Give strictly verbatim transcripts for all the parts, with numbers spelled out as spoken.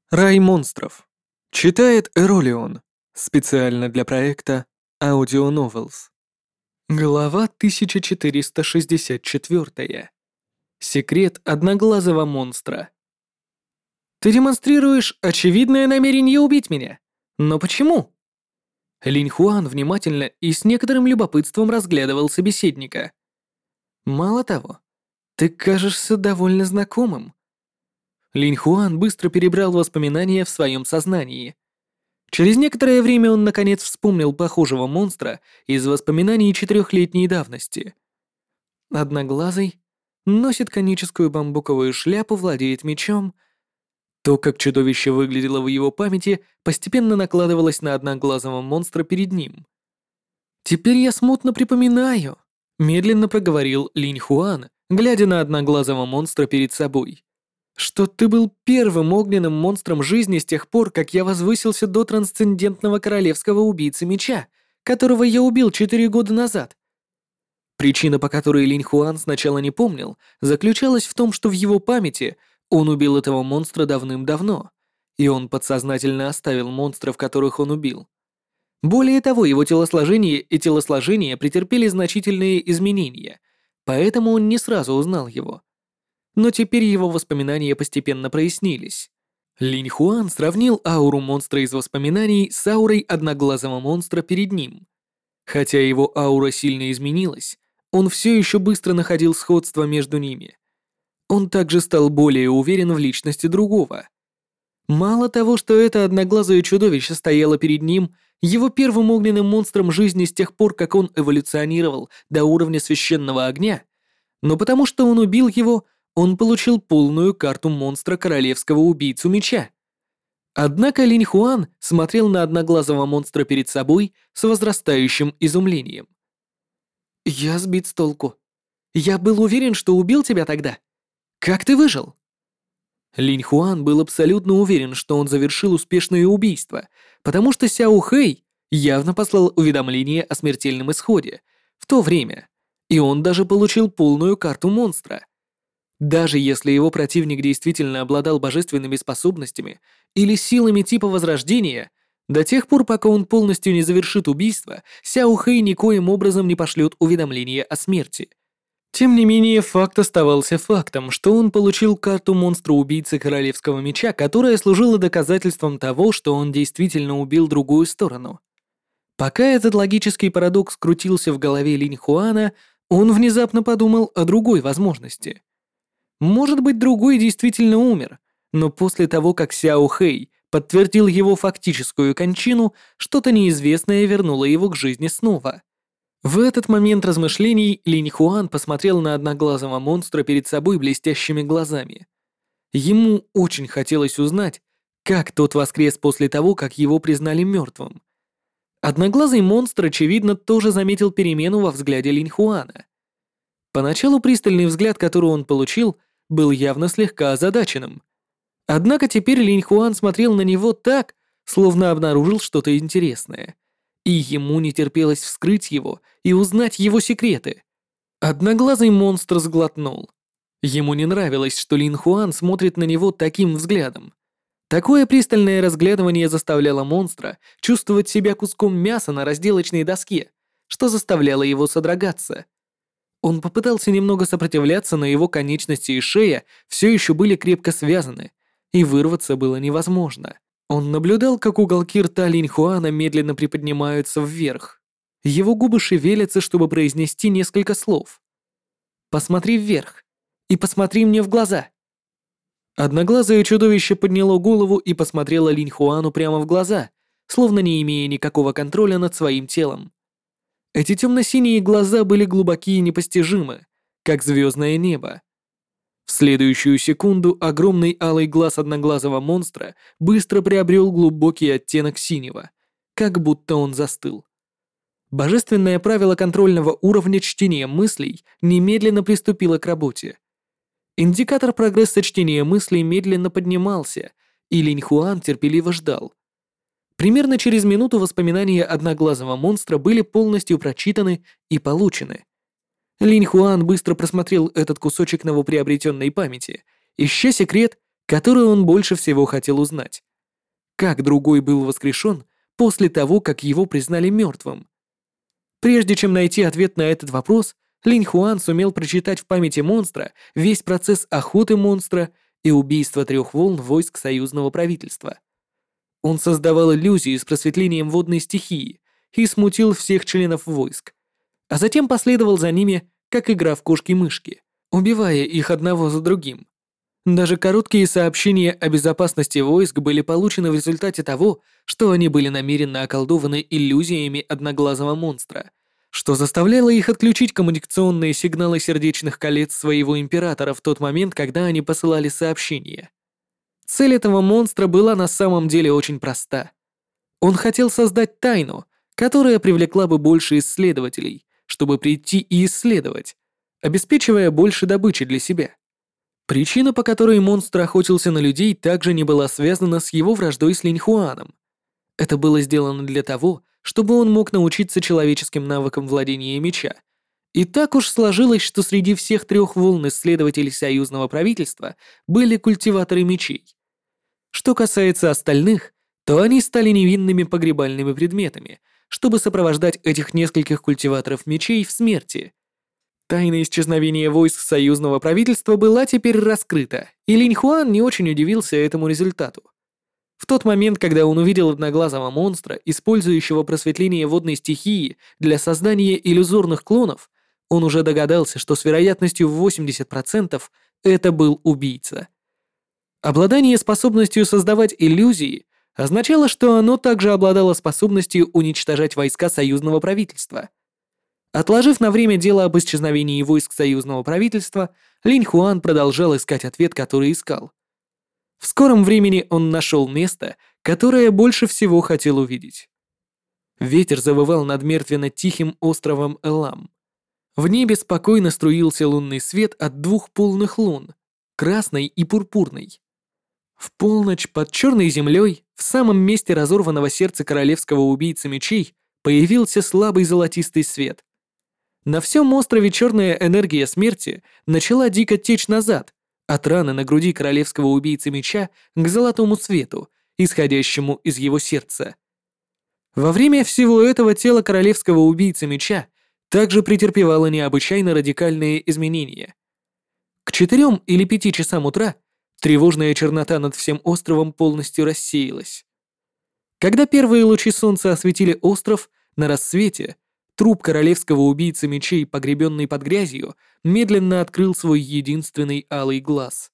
Рай монстров. Читает Эролион. Специально для проекта Audio Novels. Глава тысяча четыреста шестьдесят четыре. Секрет одноглазого монстра. Ты демонстрируешь очевидное намерение убить меня. Но почему? Линь Хуан внимательно и с некоторым любопытством разглядывал собеседника. Мало того, ты кажешься довольно знакомым. Линь Хуан быстро перебрал воспоминания в своем сознании. Через некоторое время он наконец вспомнил похожего монстра из воспоминаний четырехлетней давности. Одноглазый, носит коническую бамбуковую шляпу, владеет мечом. То, как чудовище выглядело в его памяти, постепенно накладывалось на одноглазого монстра перед ним. «Теперь я смутно припоминаю», — медленно проговорил Линь Хуан, глядя на одноглазого монстра перед собой, «что ты был первым огненным монстром жизни с тех пор, как я возвысился до трансцендентного королевского убийцы меча, которого я убил четыре года назад». Причина, по которой Линь Хуан сначала не помнил, заключалась в том, что в его памяти он убил этого монстра давным-давно, и он подсознательно оставил монстров, которых он убил. Более того, его телосложение и телосложение претерпели значительные изменения, поэтому он не сразу узнал его. Но теперь его воспоминания постепенно прояснились. Линь Хуан сравнил ауру монстра из воспоминаний с аурой одноглазого монстра перед ним. Хотя его аура сильно изменилась, он все еще быстро находил сходство между ними. Он также стал более уверен в личности другого. Мало того, что это одноглазое чудовище стояло перед ним, его первым огненным монстром жизни с тех пор, как он эволюционировал до уровня священного огня, но потому что он убил его, он получил полную карту монстра королевского убийцу меча. Однако Линь Хуан смотрел на одноглазого монстра перед собой с возрастающим изумлением. «Я сбит с толку. Я был уверен, что убил тебя тогда. Как ты выжил?» Линь Хуан был абсолютно уверен, что он завершил успешное убийство, потому что Сяо Хэй явно послал уведомление о смертельном исходе в то время, и он даже получил полную карту монстра. Даже если его противник действительно обладал божественными способностями или силами типа Возрождения, до тех пор, пока он полностью не завершит убийство, Сяо Хэй никоим образом не пошлет уведомление о смерти. Тем не менее, факт оставался фактом, что он получил карту монстра-убийцы Королевского меча, которая служила доказательством того, что он действительно убил другую сторону. Пока этот логический парадокс крутился в голове Линь Хуана, он внезапно подумал о другой возможности. Может быть, другой действительно умер, но после того, как Сяо Хэй подтвердил его фактическую кончину, что-то неизвестное вернуло его к жизни снова. В этот момент размышлений Линь Хуан посмотрел на одноглазого монстра перед собой блестящими глазами. Ему очень хотелось узнать, как тот воскрес после того, как его признали мертвым. Одноглазый монстр, очевидно, тоже заметил перемену во взгляде Линь Хуана. Поначалу пристальный взгляд, который он получил, был явно слегка озадаченным. Однако теперь Линь Хуан смотрел на него так, словно обнаружил что-то интересное, и ему не терпелось вскрыть его и узнать его секреты. Одноглазый монстр сглотнул. Ему не нравилось, что Линь Хуан смотрит на него таким взглядом. Такое пристальное разглядывание заставляло монстра чувствовать себя куском мяса на разделочной доске, что заставляло его содрогаться. Он попытался немного сопротивляться, но его конечности и шея все еще были крепко связаны, и вырваться было невозможно. Он наблюдал, как уголки рта Линь Хуана медленно приподнимаются вверх. Его губы шевелятся, чтобы произнести несколько слов. «Посмотри вверх и посмотри мне в глаза». Одноглазое чудовище подняло голову и посмотрело Линь Хуану прямо в глаза, словно не имея никакого контроля над своим телом. Эти темно-синие глаза были глубокие и непостижимы, как звездное небо. В следующую секунду огромный алый глаз одноглазого монстра быстро приобрел глубокий оттенок синего, как будто он застыл. Божественное правило контрольного уровня чтения мыслей немедленно приступило к работе. Индикатор прогресса чтения мыслей медленно поднимался, и Линь Хуан терпеливо ждал. Примерно через минуту воспоминания одноглазого монстра были полностью прочитаны и получены. Линь Хуан быстро просмотрел этот кусочек новоприобретенной памяти, ища секрет, которую он больше всего хотел узнать. Как другой был воскрешен после того, как его признали мертвым? Прежде чем найти ответ на этот вопрос, Линь Хуан сумел прочитать в памяти монстра весь процесс охоты монстра и убийства трех волн войск союзного правительства. Он создавал иллюзии с просветлением водной стихии и смутил всех членов войск, а затем последовал за ними, как игра в кошки-мышки, убивая их одного за другим. Даже короткие сообщения о безопасности войск были получены в результате того, что они были намеренно околдованы иллюзиями одноглазого монстра, что заставляло их отключить коммуникационные сигналы сердечных колец своего императора в тот момент, когда они посылали сообщения. Цель этого монстра была на самом деле очень проста. Он хотел создать тайну, которая привлекла бы больше исследователей, чтобы прийти и исследовать, обеспечивая больше добычи для себя. Причина, по которой монстр охотился на людей, также не была связана с его враждой с Линь Хуаном. Это было сделано для того, чтобы он мог научиться человеческим навыкам владения меча. И так уж сложилось, что среди всех трех волн исследователей союзного правительства были культиваторы мечей. Что касается остальных, то они стали невинными погребальными предметами, чтобы сопровождать этих нескольких культиваторов мечей в смерти. Тайна исчезновения войск союзного правительства была теперь раскрыта, и Линь Хуан не очень удивился этому результату. В тот момент, когда он увидел одноглазого монстра, использующего просветление водной стихии для создания иллюзорных клонов, он уже догадался, что с вероятностью в восемьдесят процентов это был убийца. Обладание способностью создавать иллюзии означало, что оно также обладало способностью уничтожать войска союзного правительства. Отложив на время дело об исчезновении войск союзного правительства, Линь Хуан продолжал искать ответ, который искал. В скором времени он нашел место, которое больше всего хотел увидеть. Ветер завывал над мертвенно-тихим островом Элам. В небе спокойно струился лунный свет от двух полных лун, красной и пурпурной. В полночь под черной землей, в самом месте разорванного сердца королевского убийцы мечей, появился слабый золотистый свет. На всем острове черная энергия смерти начала дико течь назад, от раны на груди королевского убийцы меча к золотому свету, исходящему из его сердца. Во время всего этого тело королевского убийцы меча также претерпевало необычайно радикальные изменения. К четырем или пяти часам утра тревожная чернота над всем островом полностью рассеялась. Когда первые лучи солнца осветили остров, на рассвете труп королевского убийцы мечей, погребенный под грязью, медленно открыл свой единственный алый глаз.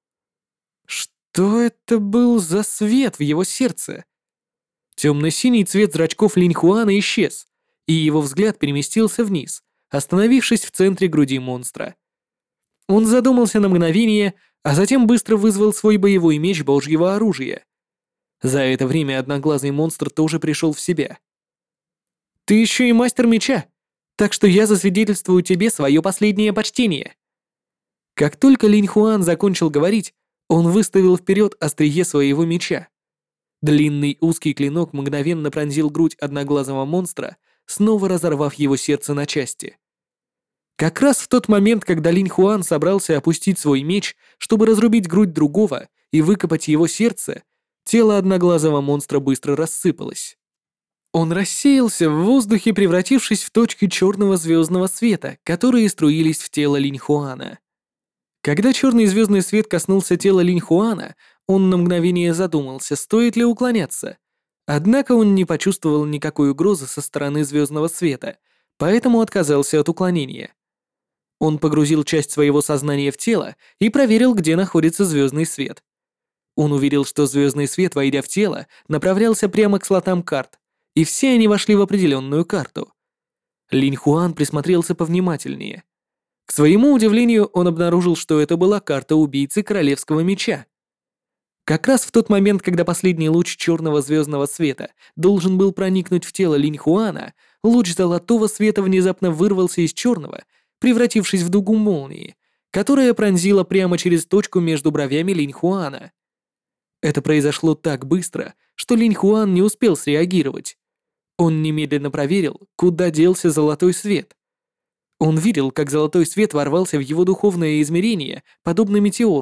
Что это был за свет в его сердце? Темно-синий цвет зрачков Линь Хуана исчез, и его взгляд переместился вниз, остановившись в центре груди монстра. Он задумался на мгновение, а затем быстро вызвал свой боевой меч божьего оружия. За это время одноглазый монстр тоже пришел в себя. «Ты еще и мастер меча, так что я засвидетельствую тебе свое последнее почтение». Как только Линь Хуан закончил говорить, он выставил вперед острие своего меча. Длинный узкий клинок мгновенно пронзил грудь одноглазого монстра, снова разорвав его сердце на части. Как раз в тот момент, когда Линь Хуан собрался опустить свой меч, чтобы разрубить грудь другого и выкопать его сердце, тело одноглазого монстра быстро рассыпалось. Он рассеялся в воздухе, превратившись в точки черного звездного света, которые струились в тело Линь Хуана. Когда черный звездный свет коснулся тела Линь Хуана, он на мгновение задумался, стоит ли уклоняться. Однако он не почувствовал никакой угрозы со стороны звездного света, поэтому отказался от уклонения. Он погрузил часть своего сознания в тело и проверил, где находится звездный свет. Он увидел, что звездный свет, войдя в тело, направлялся прямо к слотам карт, и все они вошли в определенную карту. Линь Хуан присмотрелся повнимательнее. К своему удивлению, он обнаружил, что это была карта убийцы королевского меча. Как раз в тот момент, когда последний луч черного звездного света должен был проникнуть в тело Линь Хуана, луч золотого света внезапно вырвался из черного, превратившись в дугу молнии, которая пронзила прямо через точку между бровями Линь Хуана. Это произошло так быстро, что Линь Хуан не успел среагировать. Он немедленно проверил, куда делся золотой свет. Он видел, как золотой свет ворвался в его духовное измерение, подобно метеору,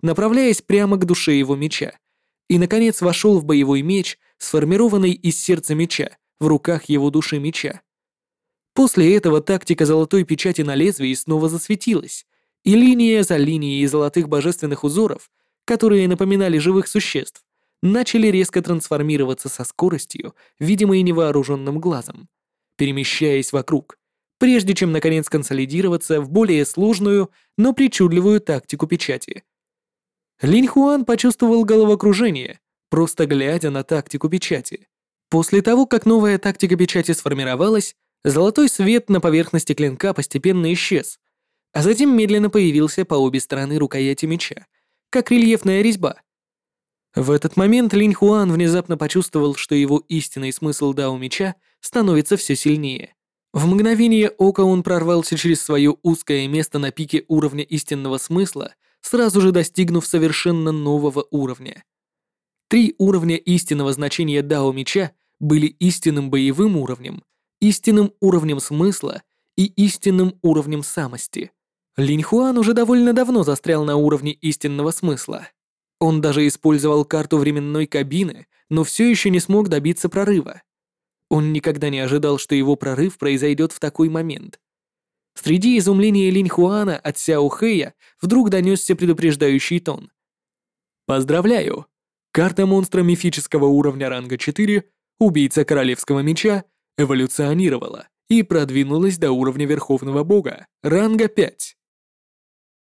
направляясь прямо к душе его меча, и, наконец, вошел в боевой меч, сформированный из сердца меча, в руках его души меча. После этого тактика золотой печати на лезвии снова засветилась, и линия за линией золотых божественных узоров, которые напоминали живых существ, начали резко трансформироваться со скоростью, видимой невооруженным глазом, перемещаясь вокруг, прежде чем наконец консолидироваться в более сложную, но причудливую тактику печати. Линь Хуан почувствовал головокружение, просто глядя на тактику печати. После того, как новая тактика печати сформировалась, золотой свет на поверхности клинка постепенно исчез, а затем медленно появился по обе стороны рукояти меча, как рельефная резьба. В этот момент Линь Хуан внезапно почувствовал, что его истинный смысл дао меча становится все сильнее. В мгновение ока он прорвался через свое узкое место на пике уровня истинного смысла, сразу же достигнув совершенно нового уровня. Три уровня истинного значения дао меча были истинным боевым уровнем, истинным уровнем смысла и истинным уровнем самости. Линь Хуан уже довольно давно застрял на уровне истинного смысла. Он даже использовал карту временной кабины, но все еще не смог добиться прорыва. Он никогда не ожидал, что его прорыв произойдет в такой момент. Среди изумления Линь Хуана от Сяо Хэя вдруг донесся предупреждающий тон. «Поздравляю! Карта монстра мифического уровня ранга четыре, убийца королевского меча, эволюционировала и продвинулась до уровня верховного бога, ранга пять.